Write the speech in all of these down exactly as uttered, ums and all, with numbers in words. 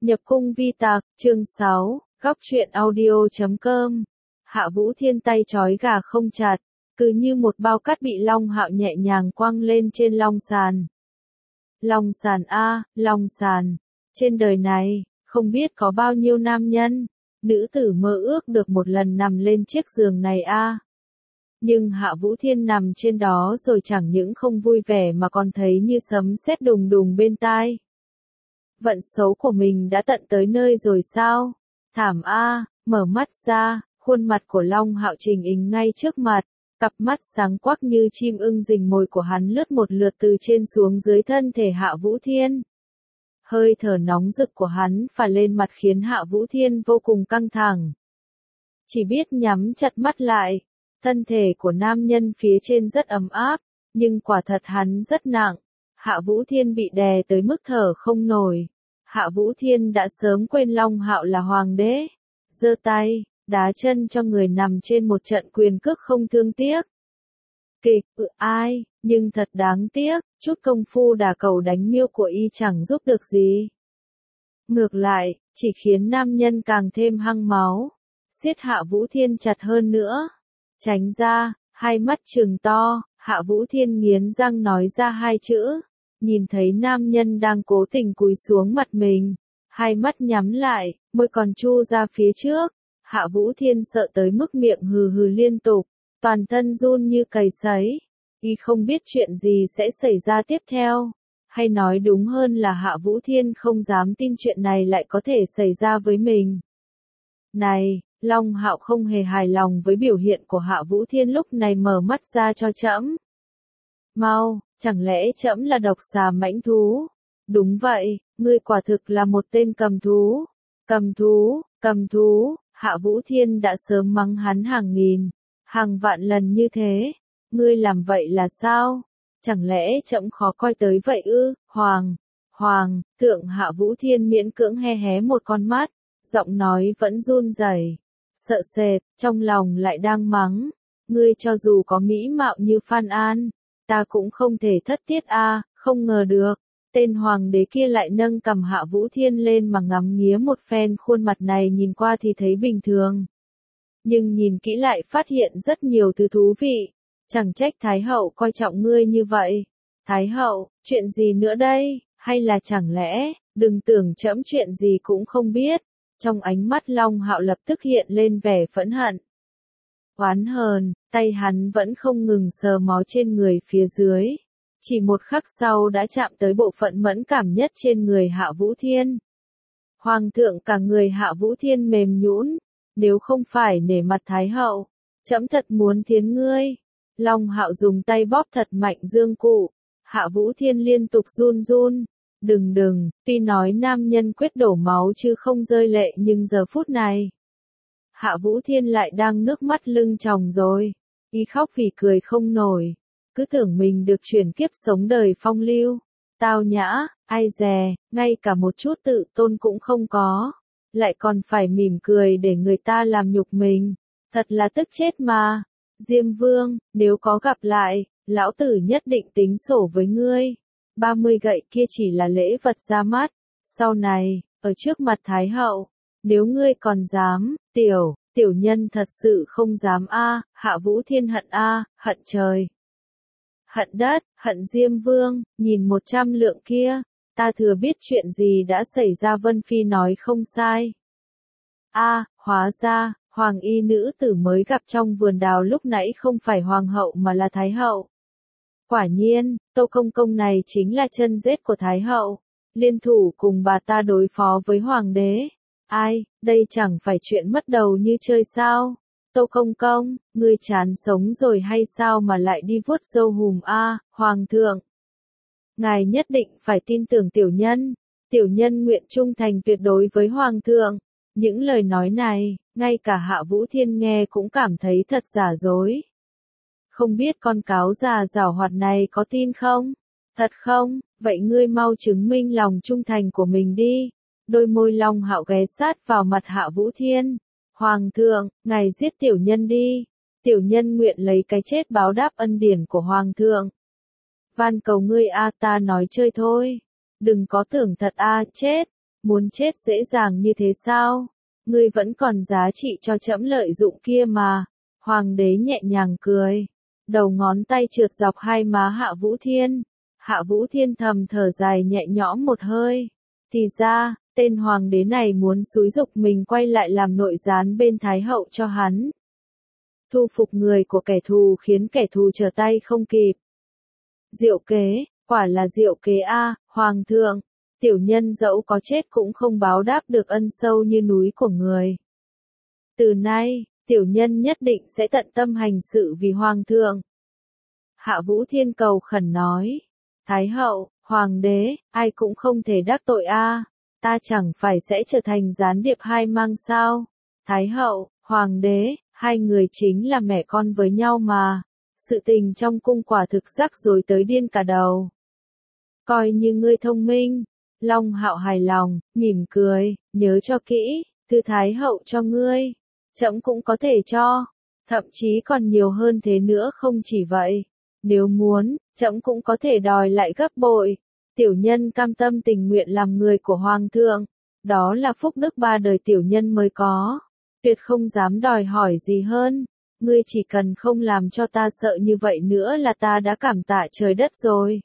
Nhập cung vi tạc, chương sáu, góc truyện audio chấm com. Hạ Vũ Thiên tay trói gà không chặt, cứ như một bao cát bị Long Hạo nhẹ nhàng quăng lên trên long sàn. Long sàn a, long sàn. Trên đời này, không biết có bao nhiêu nam nhân, nữ tử mơ ước được một lần nằm lên chiếc giường này a. Nhưng Hạ Vũ Thiên nằm trên đó rồi chẳng những không vui vẻ mà còn thấy như sấm sét đùng đùng bên tai. Vận xấu của mình đã tận tới nơi rồi sao? Thảm a, mở mắt ra, khuôn mặt của Long Hạo trình hình ngay trước mặt, cặp mắt sáng quắc như chim ưng rình mồi của hắn lướt một lượt từ trên xuống dưới thân thể Hạ Vũ Thiên. Hơi thở nóng rực của hắn phả lên mặt khiến Hạ Vũ Thiên vô cùng căng thẳng. Chỉ biết nhắm chặt mắt lại, thân thể của nam nhân phía trên rất ấm áp, nhưng quả thật hắn rất nặng. Hạ Vũ Thiên bị đè tới mức thở không nổi. Hạ Vũ Thiên đã sớm quên Long Hạo là hoàng đế. Giơ tay, đá chân cho người nằm trên một trận quyền cước không thương tiếc. Kịch, ừ, ai, nhưng thật đáng tiếc, chút công phu đả cầu đánh miêu của y chẳng giúp được gì. Ngược lại, chỉ khiến nam nhân càng thêm hăng máu. Siết Hạ Vũ Thiên chặt hơn nữa. Tránh ra, hai mắt trừng to, Hạ Vũ Thiên nghiến răng nói ra hai chữ. Nhìn thấy nam nhân đang cố tình cúi xuống mặt mình, hai mắt nhắm lại, môi còn chu ra phía trước. Hạ Vũ Thiên sợ tới mức miệng hừ hừ liên tục, toàn thân run như cầy sấy. Y không biết chuyện gì sẽ xảy ra tiếp theo, hay nói đúng hơn là Hạ Vũ Thiên không dám tin chuyện này lại có thể xảy ra với mình. Này, Long Hạo không hề hài lòng với biểu hiện của Hạ Vũ Thiên lúc này, mở mắt ra cho trẫm. Mau, chẳng lẽ trẫm là độc xà mãnh thú? Đúng vậy, ngươi quả thực là một tên cầm thú. Cầm thú, cầm thú, Hạ Vũ Thiên đã sớm mắng hắn hàng nghìn, hàng vạn lần như thế. Ngươi làm vậy là sao? Chẳng lẽ trẫm khó coi tới vậy ư? Hoàng, Hoàng, thượng Hạ Vũ Thiên miễn cưỡng hé hé một con mắt, giọng nói vẫn run rẩy, sợ sệt, trong lòng lại đang mắng. Ngươi cho dù có mỹ mạo như Phan An, ta cũng không thể thất tiết a, à, không ngờ được. Tên hoàng đế kia lại nâng cằm Hạ Vũ Thiên lên mà ngắm nghía một phen, khuôn mặt này nhìn qua thì thấy bình thường. Nhưng nhìn kỹ lại phát hiện rất nhiều thứ thú vị. Chẳng trách Thái hậu coi trọng ngươi như vậy. Thái hậu, chuyện gì nữa đây? Hay là chẳng lẽ, đừng tưởng trẫm chuyện gì cũng không biết. Trong ánh mắt Long Hạo lập tức hiện lên vẻ phẫn hận. Oán hờn, tay hắn vẫn không ngừng sờ mó trên người phía dưới. Chỉ một khắc sau đã chạm tới bộ phận mẫn cảm nhất trên người Hạ Vũ Thiên. Hoàng thượng, cả người Hạ Vũ Thiên mềm nhũn. Nếu không phải nể mặt Thái hậu, trẫm thật muốn thiến ngươi. Long Hạo dùng tay bóp thật mạnh dương cụ. Hạ Vũ Thiên liên tục run run. Đừng đừng, tuy nói nam nhân quyết đổ máu chứ không rơi lệ, nhưng giờ phút này, Hạ Vũ Thiên lại đang nước mắt lưng tròng rồi. Y khóc vì cười không nổi. Cứ tưởng mình được chuyển kiếp sống đời phong lưu, tao nhã, ai dè, ngay cả một chút tự tôn cũng không có. Lại còn phải mỉm cười để người ta làm nhục mình. Thật là tức chết mà. Diêm Vương, nếu có gặp lại, lão tử nhất định tính sổ với ngươi. ba mươi gậy kia chỉ là lễ vật ra mắt. Sau này, ở trước mặt Thái hậu, nếu ngươi còn dám, tiểu, tiểu nhân thật sự không dám a. Hạ Vũ Thiên hận a, hận trời, hận đất, hận Diêm Vương. Nhìn một trăm lượng kia, ta thừa biết chuyện gì đã xảy ra. Vân Phi nói không sai. A, hóa ra, hoàng y nữ tử mới gặp trong vườn đào lúc nãy không phải hoàng hậu mà là Thái hậu. Quả nhiên, Tô Công Công này chính là chân rết của Thái hậu, liên thủ cùng bà ta đối phó với hoàng đế. Ai, đây chẳng phải chuyện mất đầu như chơi sao? Tô Công Công, ngươi chán sống rồi hay sao mà lại đi vuốt râu hùm a? À, Hoàng thượng, ngài nhất định phải tin tưởng tiểu nhân. Tiểu nhân nguyện trung thành tuyệt đối với Hoàng thượng. Những lời nói này, ngay cả Hạ Vũ Thiên nghe cũng cảm thấy thật giả dối. Không biết con cáo già giảo hoạt này có tin không? Thật không? Vậy ngươi mau chứng minh lòng trung thành của mình đi. Đôi môi Long Hạo ghé sát vào mặt Hạ Vũ Thiên. Hoàng thượng, ngài giết tiểu nhân đi. Tiểu nhân nguyện lấy cái chết báo đáp ân điển của Hoàng thượng. Van cầu ngươi a, ta nói chơi thôi. Đừng có tưởng thật a, chết. Muốn chết dễ dàng như thế sao? Ngươi vẫn còn giá trị cho trẫm lợi dụng kia mà. Hoàng đế nhẹ nhàng cười. Đầu ngón tay trượt dọc hai má Hạ Vũ Thiên. Hạ Vũ Thiên thầm thở dài nhẹ nhõm một hơi. Thì ra, tên hoàng đế này muốn xúi giục mình quay lại làm nội gián bên Thái hậu cho hắn. Thu phục người của kẻ thù khiến kẻ thù trở tay không kịp. Diệu kế, quả là diệu kế a, hoàng thượng. Tiểu nhân dẫu có chết cũng không báo đáp được ân sâu như núi của người. Từ nay, tiểu nhân nhất định sẽ tận tâm hành sự vì hoàng thượng. Hạ Vũ Thiên cầu khẩn nói. Thái hậu, hoàng đế, ai cũng không thể đắc tội a. Ta chẳng phải sẽ trở thành gián điệp hai mang sao? Thái hậu, hoàng đế, hai người chính là mẹ con với nhau mà. Sự tình trong cung quả thực rắc rối tới điên cả đầu. Coi như ngươi thông minh. Long Hạo hài lòng, mỉm cười, nhớ cho kỹ, thư Thái hậu cho ngươi. Trẫm cũng có thể cho. Thậm chí còn nhiều hơn thế nữa không chỉ vậy. Nếu muốn, trẫm cũng có thể đòi lại gấp bội. Tiểu nhân cam tâm tình nguyện làm người của hoàng thượng. Đó là phúc đức ba đời tiểu nhân mới có. Tuyệt không dám đòi hỏi gì hơn. Ngươi chỉ cần không làm cho ta sợ như vậy nữa là ta đã cảm tạ trời đất rồi.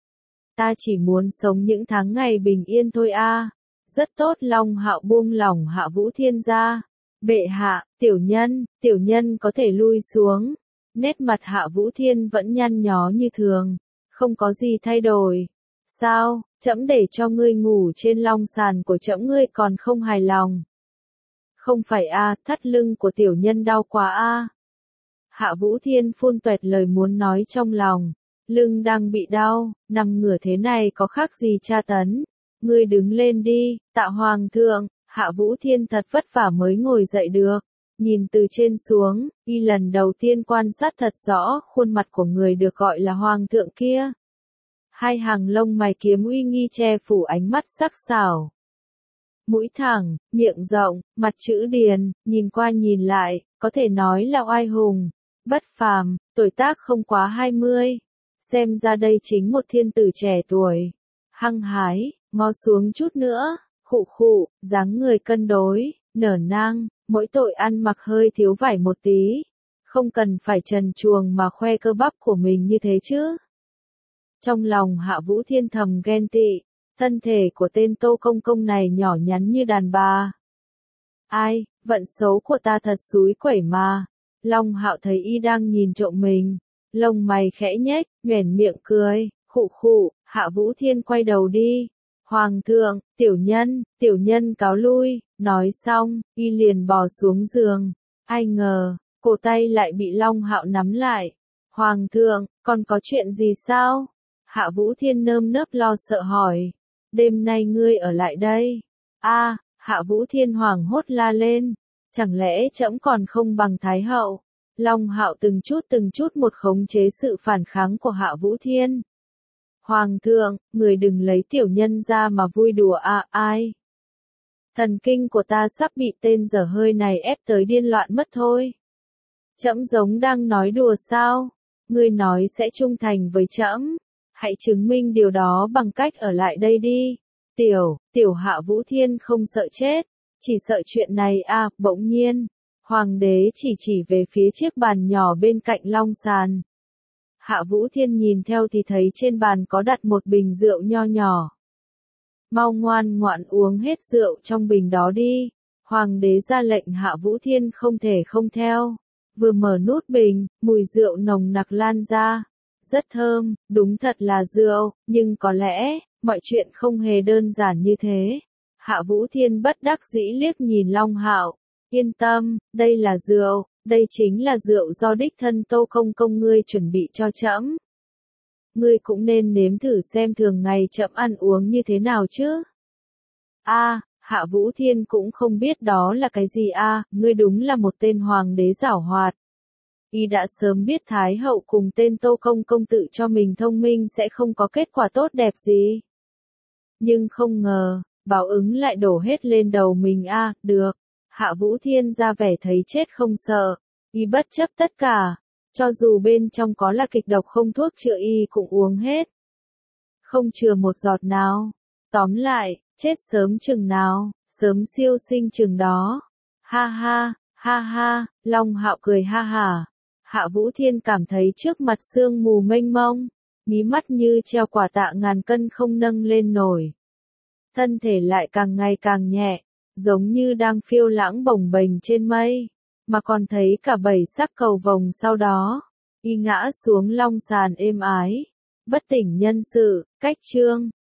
Ta chỉ muốn sống những tháng ngày bình yên thôi a. Rất tốt. Long Hạo buông lỏng Hạ Vũ Thiên ra. Bệ hạ, tiểu nhân, tiểu nhân có thể lui xuống. Nét mặt Hạ Vũ Thiên vẫn nhăn nhó như thường. Không có gì thay đổi. Sao, trẫm để cho ngươi ngủ trên long sàn của trẫm ngươi còn không hài lòng. Không phải a, thắt lưng của tiểu nhân đau quá a. Hạ Vũ Thiên phun toẹt lời muốn nói trong lòng. Lưng đang bị đau, nằm ngửa thế này có khác gì tra tấn. Ngươi đứng lên đi, tạ hoàng thượng. Hạ Vũ Thiên thật vất vả mới ngồi dậy được. Nhìn từ trên xuống, y lần đầu tiên quan sát thật rõ khuôn mặt của người được gọi là hoàng thượng kia. Hai hàng lông mày kiếm uy nghi che phủ ánh mắt sắc sảo. Mũi thẳng, miệng rộng, mặt chữ điền, nhìn qua nhìn lại, có thể nói là oai hùng, bất phàm, tuổi tác không quá hai mươi. Xem ra đây chính một thiên tử trẻ tuổi. Hăng hái, ngó xuống chút nữa, khụ khụ, dáng người cân đối, nở nang, mỗi tội ăn mặc hơi thiếu vải một tí. Không cần phải trần truồng mà khoe cơ bắp của mình như thế chứ. Trong lòng Hạ Vũ Thiên thầm ghen tị, thân thể của tên Tô Công Công này nhỏ nhắn như đàn bà. Ai, vận xấu của ta thật xúi quẩy mà. Long Hạo thấy y đang nhìn trộm mình, lông mày khẽ nhếch, nhoẻn miệng cười, khụ khụ. Hạ Vũ Thiên quay đầu đi. Hoàng thượng, tiểu nhân, tiểu nhân cáo lui. Nói xong, y liền bò xuống giường. Ai ngờ, cổ tay lại bị Long Hạo nắm lại. Hoàng thượng, còn có chuyện gì sao? Hạ Vũ Thiên nơm nớp lo sợ hỏi. Đêm nay ngươi ở lại đây. A, Hạ Vũ Thiên hoảng hốt la lên. Chẳng lẽ trẫm còn không bằng Thái hậu? Long Hạo từng chút từng chút một khống chế sự phản kháng của Hạ Vũ Thiên. Hoàng thượng, người đừng lấy tiểu nhân ra mà vui đùa à, ai? Thần kinh của ta sắp bị tên dở hơi này ép tới điên loạn mất thôi. Trẫm giống đang nói đùa sao? Ngươi nói sẽ trung thành với trẫm. Hãy chứng minh điều đó bằng cách ở lại đây đi. Tiểu, tiểu Hạ Vũ Thiên không sợ chết. Chỉ sợ chuyện này à, bỗng nhiên. Hoàng đế chỉ chỉ về phía chiếc bàn nhỏ bên cạnh long sàn. Hạ Vũ Thiên nhìn theo thì thấy trên bàn có đặt một bình rượu nho nhỏ. Mau ngoan ngoãn uống hết rượu trong bình đó đi. Hoàng đế ra lệnh Hạ Vũ Thiên không thể không theo. Vừa mở nút bình, mùi rượu nồng nặc lan ra. Rất thơm, đúng thật là rượu, nhưng có lẽ, mọi chuyện không hề đơn giản như thế. Hạ Vũ Thiên bất đắc dĩ liếc nhìn Long Hạo. Yên tâm, đây là rượu, đây chính là rượu do đích thân Tô Công Công ngươi chuẩn bị cho trẫm. Ngươi cũng nên nếm thử xem thường ngày trẫm ăn uống như thế nào chứ. A, à, Hạ Vũ Thiên cũng không biết đó là cái gì a, à, ngươi đúng là một tên hoàng đế giảo hoạt. Y đã sớm biết Thái hậu cùng tên Tô Công Công tự cho mình thông minh sẽ không có kết quả tốt đẹp gì. Nhưng không ngờ, báo ứng lại đổ hết lên đầu mình a, à, được. Hạ Vũ Thiên ra vẻ thấy chết không sợ. Y bất chấp tất cả. Cho dù bên trong có là kịch độc không thuốc chữa y cũng uống hết. Không chừa một giọt nào. Tóm lại, chết sớm chừng nào, sớm siêu sinh chừng đó. Ha ha, ha ha, Long Hạo cười ha hả. Hạ Vũ Thiên cảm thấy trước mặt sương mù mênh mông, mí mắt như treo quả tạ ngàn cân không nâng lên nổi. Thân thể lại càng ngày càng nhẹ, giống như đang phiêu lãng bồng bềnh trên mây, mà còn thấy cả bảy sắc cầu vồng sau đó, y ngã xuống long sàn êm ái, bất tỉnh nhân sự, cách chương.